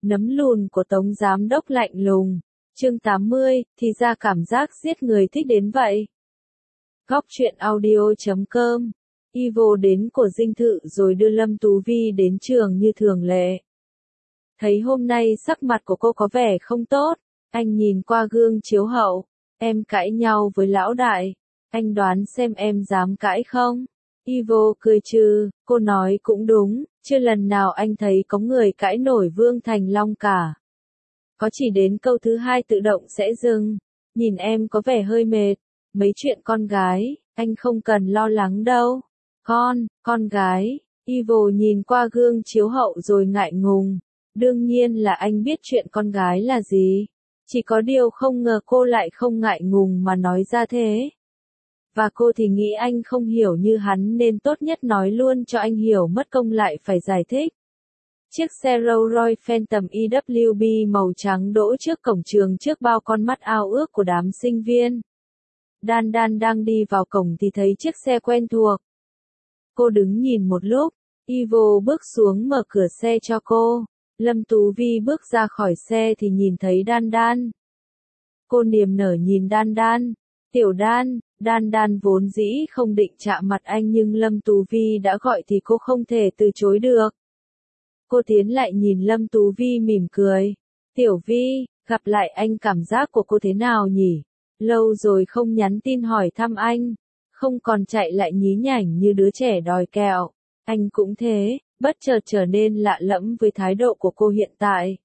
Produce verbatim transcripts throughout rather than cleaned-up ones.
Nấm lùn của Tống Giám Đốc lạnh lùng. Chương tám mươi, thì ra cảm giác giết người thích đến vậy. Góc truyện audio chấm com. Ivo đến của dinh thự rồi đưa Lâm Tú Vi đến trường như thường lệ. Thấy hôm nay sắc mặt của cô có vẻ không tốt, anh nhìn qua gương chiếu hậu. Em cãi nhau với lão đại. Anh đoán xem em dám cãi không? Ivo cười trừ, cô nói cũng đúng, chưa lần nào anh thấy có người cãi nổi Vương Thành Long cả. Có chỉ đến câu thứ hai tự động sẽ dừng. Nhìn em có vẻ hơi mệt. Mấy chuyện con gái, anh không cần lo lắng đâu. Con, con gái. Ivo nhìn qua gương chiếu hậu rồi ngại ngùng. Đương nhiên là anh biết chuyện con gái là gì. Chỉ có điều không ngờ cô lại không ngại ngùng mà nói ra thế. Và cô thì nghĩ anh không hiểu như hắn nên tốt nhất nói luôn cho anh hiểu mất công lại phải giải thích. Chiếc xe Rolls Royce Phantom e vê bê màu trắng đỗ trước cổng trường trước bao con mắt ao ước của đám sinh viên. Đan Đan đang đi vào cổng thì thấy chiếc xe quen thuộc. Cô đứng nhìn một lúc, Ivo bước xuống mở cửa xe cho cô. Lâm Tú Vi bước ra khỏi xe thì nhìn thấy Đan Đan. Cô niềm nở nhìn Đan Đan. Tiểu Đan, Đan Đan vốn dĩ không định chạm mặt anh nhưng Lâm Tú Vi đã gọi thì cô không thể từ chối được. Cô tiến lại nhìn Lâm Tú Vi mỉm cười. Tiểu Vi, gặp lại anh cảm giác của cô thế nào nhỉ? Lâu rồi không nhắn tin hỏi thăm anh. Không còn chạy lại nhí nhảnh như đứa trẻ đòi kẹo. Anh cũng thế, bất chợt trở nên lạ lẫm với thái độ của cô hiện tại.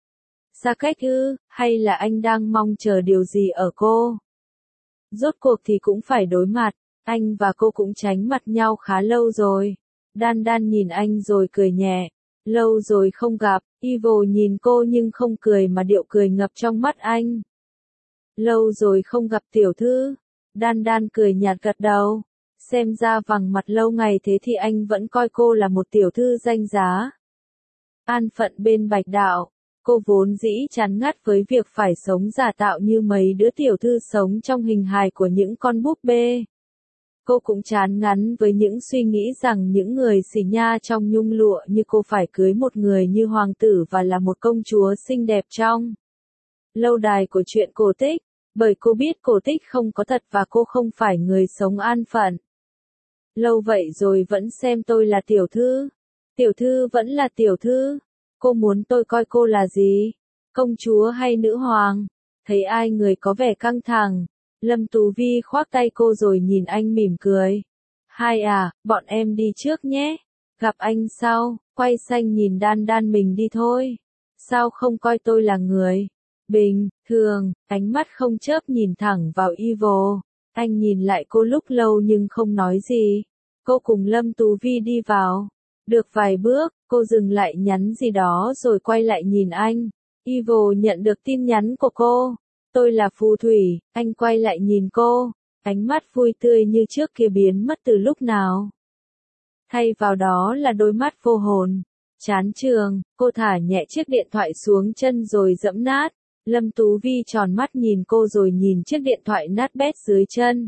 Xa cách ư, hay là anh đang mong chờ điều gì ở cô? Rốt cuộc thì cũng phải đối mặt, anh và cô cũng tránh mặt nhau khá lâu rồi. Đan Đan nhìn anh rồi cười nhẹ. Lâu rồi không gặp, Ivo nhìn cô nhưng không cười mà điệu cười ngập trong mắt anh. Lâu rồi không gặp tiểu thư. Đan Đan cười nhạt gật đầu. Xem ra vằng mặt lâu ngày thế thì anh vẫn coi cô là một tiểu thư danh giá. An phận bên Bạch Đạo. Cô vốn dĩ chán ngắt với việc phải sống giả tạo như mấy đứa tiểu thư sống trong hình hài của những con búp bê. Cô cũng chán ngắn với những suy nghĩ rằng những người xì nha trong nhung lụa như cô phải cưới một người như hoàng tử và là một công chúa xinh đẹp trong lâu đài của truyện cổ tích, bởi cô biết cổ tích không có thật và cô không phải người sống an phận. Lâu vậy rồi vẫn xem tôi là tiểu thư. Tiểu thư vẫn là tiểu thư. Cô muốn tôi coi cô là gì? Công chúa hay nữ hoàng? Thấy ai người có vẻ căng thẳng. Lâm Tú Vi khoác tay cô rồi nhìn anh mỉm cười. Hai à, bọn em đi trước nhé. Gặp anh sau, quay sang nhìn Đan Đan mình đi thôi. Sao không coi tôi là người bình thường? Ánh mắt không chớp nhìn thẳng vào Ivo. Anh nhìn lại cô lúc lâu nhưng không nói gì. Cô cùng Lâm Tú Vi đi vào. Được vài bước, cô dừng lại nhắn gì đó rồi quay lại nhìn anh. Ivo nhận được tin nhắn của cô. Tôi là phù thủy. Anh quay lại nhìn cô. Ánh mắt vui tươi như trước kia biến mất từ lúc nào. Thay vào đó là đôi mắt vô hồn. Chán trường, cô thả nhẹ chiếc điện thoại xuống chân rồi giẫm nát. Lâm Tú Vi tròn mắt nhìn cô rồi nhìn chiếc điện thoại nát bét dưới chân.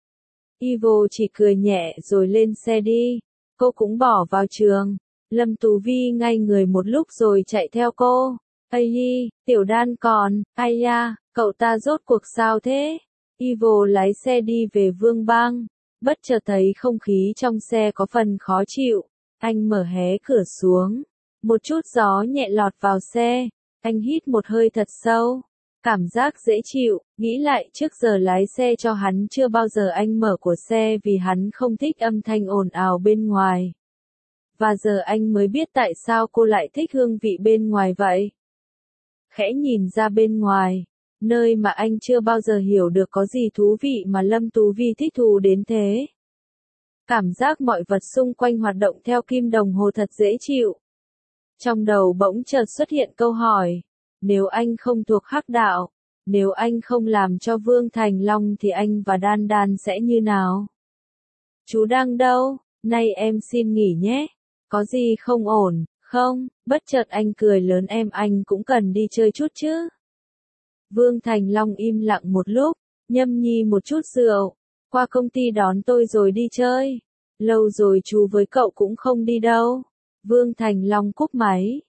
Ivo chỉ cười nhẹ rồi lên xe đi. Cô cũng bỏ vào trường. Lâm Tú Vi ngay người một lúc rồi chạy theo cô. Ây hi, Tiểu Đan còn, ai da, cậu ta rốt cuộc sao thế? Ivo lái xe đi về Vương Bang. Bất chợt thấy không khí trong xe có phần khó chịu. Anh mở hé cửa xuống. Một chút gió nhẹ lọt vào xe. Anh hít một hơi thật sâu. Cảm giác dễ chịu, nghĩ lại trước giờ lái xe cho hắn chưa bao giờ anh mở của xe vì hắn không thích âm thanh ồn ào bên ngoài. Và giờ anh mới biết tại sao cô lại thích hương vị bên ngoài vậy. Khẽ nhìn ra bên ngoài, nơi mà anh chưa bao giờ hiểu được có gì thú vị mà Lâm Tú Vi thích thú đến thế. Cảm giác mọi vật xung quanh hoạt động theo kim đồng hồ thật dễ chịu. Trong đầu bỗng chợt xuất hiện câu hỏi. Nếu anh không thuộc hắc đạo, nếu anh không làm cho Vương Thành Long thì anh và Đan Đan sẽ như nào? Chú đang đâu? Nay em xin nghỉ nhé. Có gì không ổn, không? Bất chợt anh cười lớn em anh cũng cần đi chơi chút chứ. Vương Thành Long im lặng một lúc, nhâm nhi một chút rượu. Qua công ty đón tôi rồi đi chơi. Lâu rồi chú với cậu cũng không đi đâu. Vương Thành Long cúp máy.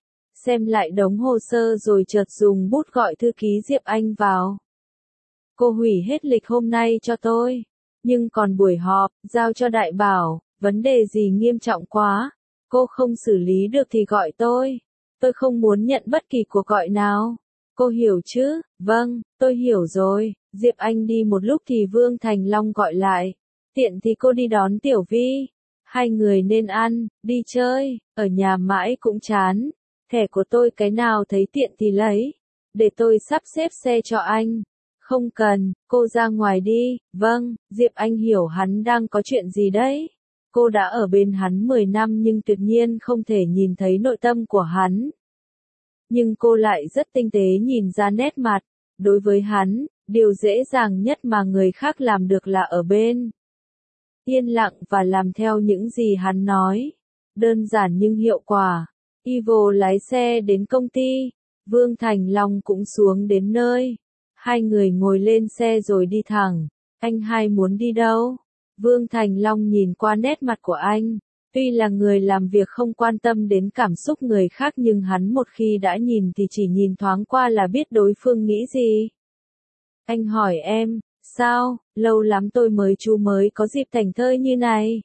xem lại đống hồ sơ rồi chợt dùng bút gọi thư ký Diệp Anh vào. Cô hủy hết lịch hôm nay cho tôi, nhưng còn buổi họp, giao cho đại bảo, vấn đề gì nghiêm trọng quá, cô không xử lý được thì gọi tôi, tôi không muốn nhận bất kỳ cuộc gọi nào. Cô hiểu chứ? Vâng, tôi hiểu rồi. Diệp Anh đi một lúc thì Vương Thành Long gọi lại. Tiện thì cô đi đón Tiểu Vi. Hai người nên ăn, đi chơi, ở nhà mãi cũng chán. Thẻ của tôi cái nào thấy tiện thì lấy. Để tôi sắp xếp xe cho anh. Không cần, cô ra ngoài đi. Vâng, Diệp Anh hiểu hắn đang có chuyện gì đấy. Cô đã ở bên hắn mười năm nhưng tuyệt nhiên không thể nhìn thấy nội tâm của hắn. Nhưng cô lại rất tinh tế nhìn ra nét mặt. Đối với hắn, điều dễ dàng nhất mà người khác làm được là ở bên. Yên lặng và làm theo những gì hắn nói. Đơn giản nhưng hiệu quả. Ivo lái xe đến công ty. Vương Thành Long cũng xuống đến nơi. Hai người ngồi lên xe rồi đi thẳng. Anh hai muốn đi đâu? Vương Thành Long nhìn qua nét mặt của anh. Tuy là người làm việc không quan tâm đến cảm xúc người khác nhưng hắn một khi đã nhìn thì chỉ nhìn thoáng qua là biết đối phương nghĩ gì. Anh hỏi em, sao, lâu lắm tôi mới chú mới có dịp thảnh thơi như này.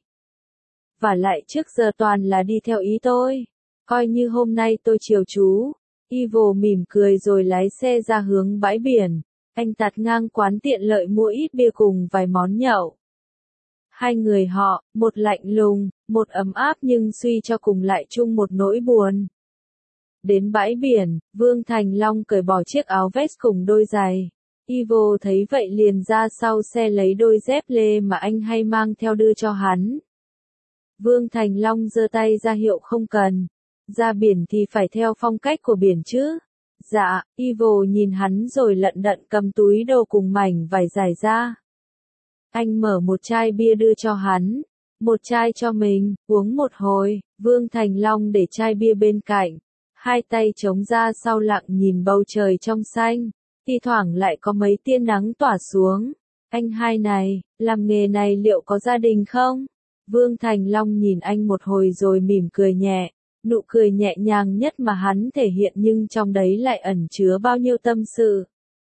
Và lại trước giờ toàn là đi theo ý tôi. Coi như hôm nay tôi chiều chú. Ivo mỉm cười rồi lái xe ra hướng bãi biển. Anh tạt ngang quán tiện lợi mua ít bia cùng vài món nhậu. Hai người họ, một lạnh lùng, một ấm áp nhưng suy cho cùng lại chung một nỗi buồn. Đến bãi biển, Vương Thành Long cởi bỏ chiếc áo vest cùng đôi giày. Ivo thấy vậy liền ra sau xe lấy đôi dép lê mà anh hay mang theo đưa cho hắn. Vương Thành Long giơ tay ra hiệu không cần. Ra biển thì phải theo phong cách của biển chứ. Dạ, Ivo nhìn hắn rồi lận đận cầm túi đồ cùng mảnh vải dài ra. Anh mở một chai bia đưa cho hắn, một chai cho mình, uống một hồi. Vương Thành Long để chai bia bên cạnh, hai tay chống ra sau lặng nhìn bầu trời trong xanh, thi thoảng lại có mấy tia nắng tỏa xuống. Anh hai này, làm nghề này liệu có gia đình không? Vương Thành Long nhìn anh một hồi rồi mỉm cười nhẹ, nụ cười nhẹ nhàng nhất mà hắn thể hiện nhưng trong đấy lại ẩn chứa bao nhiêu tâm sự.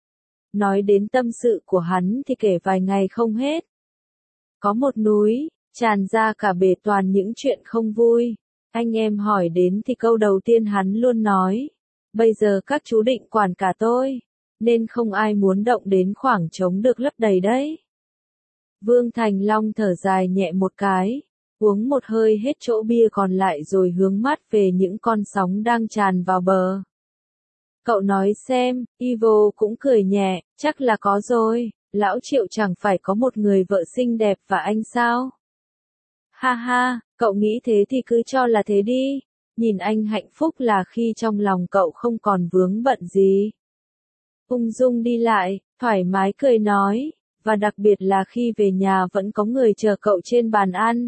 Nói đến tâm sự của hắn thì kể vài ngày không hết. Có một núi, tràn ra cả bể toàn những chuyện không vui. Anh em hỏi đến thì câu đầu tiên hắn luôn nói. Bây giờ các chú định quản cả tôi, nên không ai muốn động đến khoảng trống được lấp đầy đấy. Vương Thành Long thở dài nhẹ một cái, uống một hơi hết chỗ bia còn lại rồi hướng mắt về những con sóng đang tràn vào bờ. Cậu nói xem, Ivo cũng cười nhẹ, chắc là có rồi, lão Triệu chẳng phải có một người vợ xinh đẹp và anh sao? Ha ha, cậu nghĩ thế thì cứ cho là thế đi, nhìn anh hạnh phúc là khi trong lòng cậu không còn vướng bận gì. Ung dung đi lại, thoải mái cười nói, và đặc biệt là khi về nhà vẫn có người chờ cậu trên bàn ăn.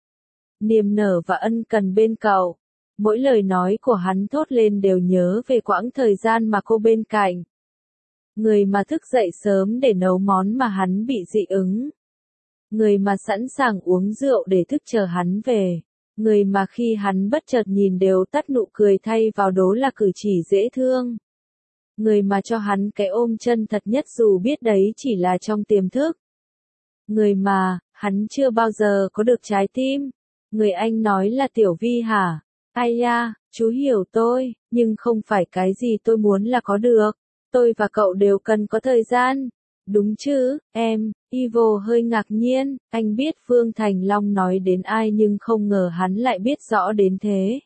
Niềm nở và ân cần bên cậu. Mỗi lời nói của hắn thốt lên đều nhớ về quãng thời gian mà cô bên cạnh. Người mà thức dậy sớm để nấu món mà hắn bị dị ứng. Người mà sẵn sàng uống rượu để thức chờ hắn về. Người mà khi hắn bất chợt nhìn đều tắt nụ cười thay vào đó là cử chỉ dễ thương. Người mà cho hắn cái ôm chân thật nhất dù biết đấy chỉ là trong tiềm thức. Người mà, hắn chưa bao giờ có được trái tim. Người anh nói là Tiểu Vi hả? Ai da, chú hiểu tôi, nhưng không phải cái gì tôi muốn là có được. Tôi và cậu đều cần có thời gian. Đúng chứ, em? Ivo hơi ngạc nhiên, anh biết Vương Thành Long nói đến ai nhưng không ngờ hắn lại biết rõ đến thế.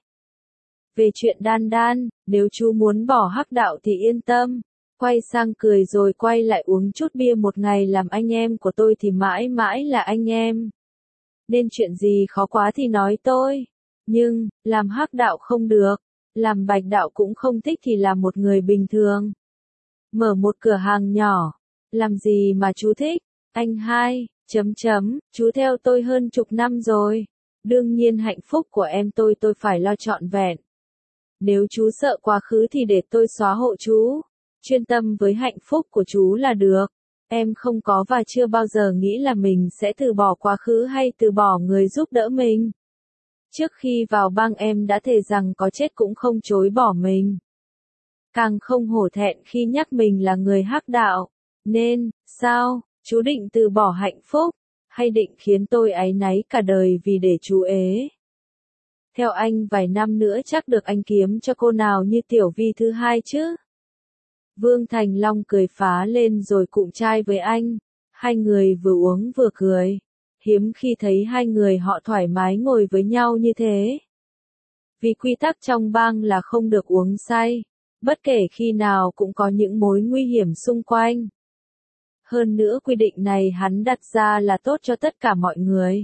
Về chuyện Đan Đan, nếu chú muốn bỏ hắc đạo thì yên tâm. Quay sang cười rồi quay lại uống chút bia một ngày làm anh em của tôi thì mãi mãi là anh em. Nên chuyện gì khó quá thì nói tôi. Nhưng, làm hắc đạo không được, làm bạch đạo cũng không thích thì là một người bình thường. Mở một cửa hàng nhỏ, làm gì mà chú thích? Anh hai, chấm chấm, chú theo tôi hơn chục năm rồi. Đương nhiên hạnh phúc của em tôi tôi phải lo trọn vẹn. Nếu chú sợ quá khứ thì để tôi xóa hộ chú. Chuyên tâm với hạnh phúc của chú là được. Em không có và chưa bao giờ nghĩ là mình sẽ từ bỏ quá khứ hay từ bỏ người giúp đỡ mình. Trước khi vào bang em đã thề rằng có chết cũng không chối bỏ mình. Càng không hổ thẹn khi nhắc mình là người hắc đạo. Nên, sao, chú định từ bỏ hạnh phúc, hay định khiến tôi áy náy cả đời vì để chú ế? Theo anh vài năm nữa chắc được anh kiếm cho cô nào như Tiểu Vi thứ hai chứ? Vương Thành Long cười phá lên rồi cụm trai với anh. Hai người vừa uống vừa cười. Hiếm khi thấy hai người họ thoải mái ngồi với nhau như thế. Vì quy tắc trong bang là không được uống say. Bất kể khi nào cũng có những mối nguy hiểm xung quanh. Hơn nữa quy định này hắn đặt ra là tốt cho tất cả mọi người.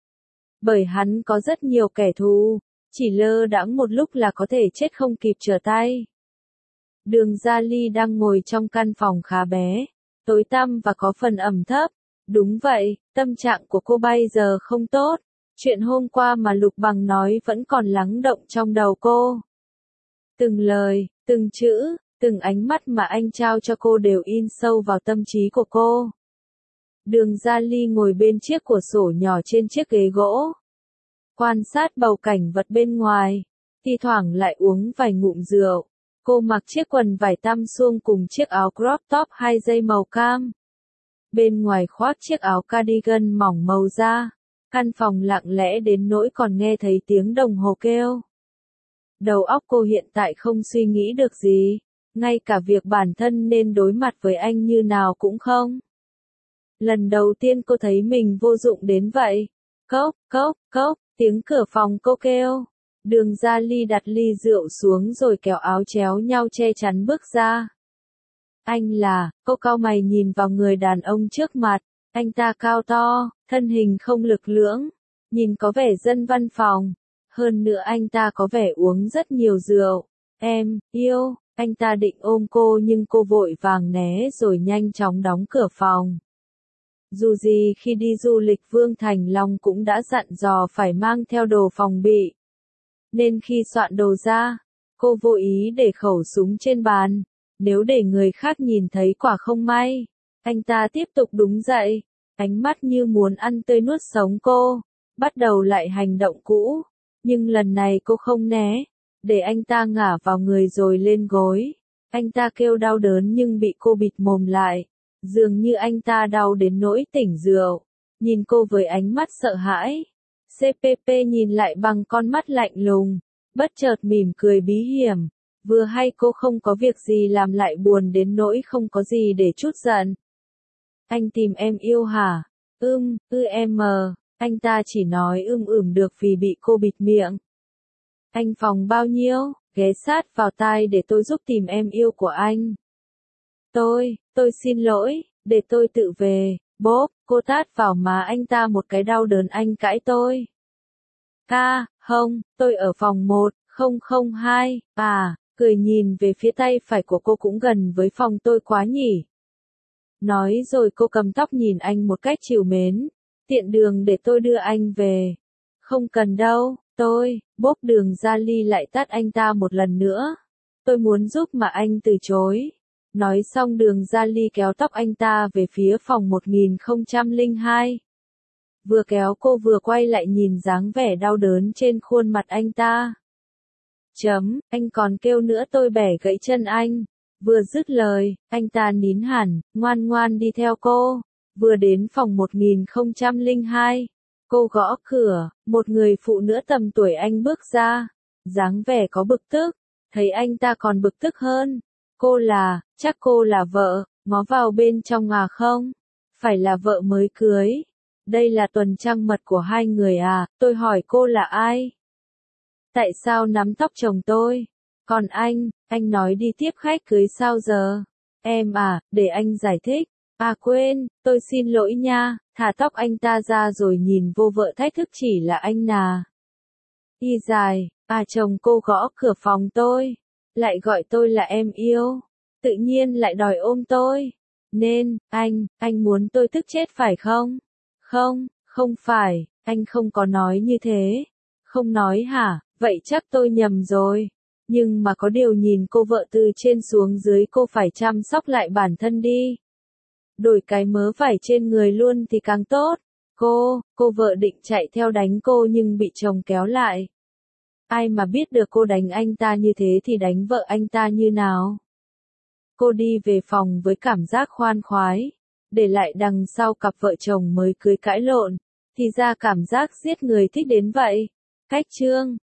Bởi hắn có rất nhiều kẻ thù, chỉ lơ đãng một lúc là có thể chết không kịp trở tay. Đường Gia Ly đang ngồi trong căn phòng khá bé, tối tăm và có phần ẩm thấp. Đúng vậy, tâm trạng của cô bây giờ không tốt. Chuyện hôm qua mà Lục Bằng nói vẫn còn lắng động trong đầu cô. Từng lời, từng chữ, từng ánh mắt mà anh trao cho cô đều in sâu vào tâm trí của cô. Đường Gia Ly ngồi bên chiếc cửa sổ nhỏ trên chiếc ghế gỗ. Quan sát bầu cảnh vật bên ngoài, thi thoảng lại uống vài ngụm rượu. Cô mặc chiếc quần vải tăm suông cùng chiếc áo crop top hai dây màu cam. Bên ngoài khoác chiếc áo cardigan mỏng màu da. Căn phòng lặng lẽ đến nỗi còn nghe thấy tiếng đồng hồ kêu. Đầu óc cô hiện tại không suy nghĩ được gì, ngay cả việc bản thân nên đối mặt với anh như nào cũng không. Lần đầu tiên cô thấy mình vô dụng đến vậy. Cốc, cốc, cốc, tiếng cửa phòng cô kêu. Đường Gia Ly đặt ly rượu xuống rồi kéo áo chéo nhau che chắn bước ra. Anh là, cô cau mày nhìn vào người đàn ông trước mặt. Anh ta cao to, thân hình không lực lưỡng, nhìn có vẻ dân văn phòng. Hơn nữa anh ta có vẻ uống rất nhiều rượu. Em, yêu, anh ta định ôm cô nhưng cô vội vàng né rồi nhanh chóng đóng cửa phòng. Dù gì khi đi du lịch Vương Thành Long cũng đã dặn dò phải mang theo đồ phòng bị. Nên khi soạn đồ ra, cô vô ý để khẩu súng trên bàn. Nếu để người khác nhìn thấy quả không may. Anh ta tiếp tục đứng dậy, ánh mắt như muốn ăn tươi nuốt sống cô. Bắt đầu lại hành động cũ. Nhưng lần này cô không né, để anh ta ngả vào người rồi lên gối. Anh ta kêu đau đớn nhưng bị cô bịt mồm lại. Dường như anh ta đau đến nỗi tỉnh rượu. Nhìn cô với ánh mắt sợ hãi. xê pê pê nhìn lại bằng con mắt lạnh lùng. Bất chợt mỉm cười bí hiểm. Vừa hay cô không có việc gì làm lại buồn đến nỗi không có gì để trút giận. Anh tìm em yêu hả? Ưm, ư em mờ. Anh ta chỉ nói ưm ừm được vì bị cô bịt miệng. Anh phòng bao nhiêu? Ghé sát vào tai để tôi giúp tìm em yêu của anh. Tôi, tôi xin lỗi, để tôi tự về. Bốp, cô tát vào má anh ta một cái đau đớn anh cãi tôi. Ca, không, tôi ở phòng một không không hai, à, cười nhìn về phía tay phải của cô cũng gần với phòng tôi quá nhỉ. Nói rồi cô cầm tóc nhìn anh một cách trìu mến. Tiện đường để tôi đưa anh về. Không cần đâu, tôi, bốp Đường Gia Ly lại tát anh ta một lần nữa. Tôi muốn giúp mà anh từ chối. Nói xong Đường Gia Ly kéo tóc anh ta về phía phòng một nghìn không trăm lẻ hai. Vừa kéo cô vừa quay lại nhìn dáng vẻ đau đớn trên khuôn mặt anh ta. Chấm, anh còn kêu nữa tôi bẻ gãy chân anh. Vừa dứt lời, anh ta nín hẳn, ngoan ngoan đi theo cô. Vừa đến phòng một nghìn không trăm lẻ hai, cô gõ cửa, một người phụ nữ tầm tuổi anh bước ra, dáng vẻ có bực tức, thấy anh ta còn bực tức hơn. Cô là, chắc cô là vợ, ngó vào bên trong à không? Phải là vợ mới cưới. Đây là tuần trăng mật của hai người à, tôi hỏi cô là ai? Tại sao nắm tóc chồng tôi? Còn anh, anh nói đi tiếp khách cưới sao giờ? Em à, để anh giải thích. À quên, tôi xin lỗi nha, thả tóc anh ta ra rồi nhìn vô vợ thách thức chỉ là anh nà. Y dài, à chồng cô gõ cửa phòng tôi, lại gọi tôi là em yêu, tự nhiên lại đòi ôm tôi. Nên, anh, anh muốn tôi tức chết phải không? Không, không phải, anh không có nói như thế. Không nói hả, vậy chắc tôi nhầm rồi. Nhưng mà có điều nhìn cô vợ từ trên xuống dưới cô phải chăm sóc lại bản thân đi. Đổi cái mớ vải trên người luôn thì càng tốt. Cô, cô vợ định chạy theo đánh cô nhưng bị chồng kéo lại. Ai mà biết được cô đánh anh ta như thế thì đánh vợ anh ta như nào. Cô đi về phòng với cảm giác khoan khoái. Để lại đằng sau cặp vợ chồng mới cưới cãi lộn. Thì ra cảm giác giết người thích đến vậy. Cách chương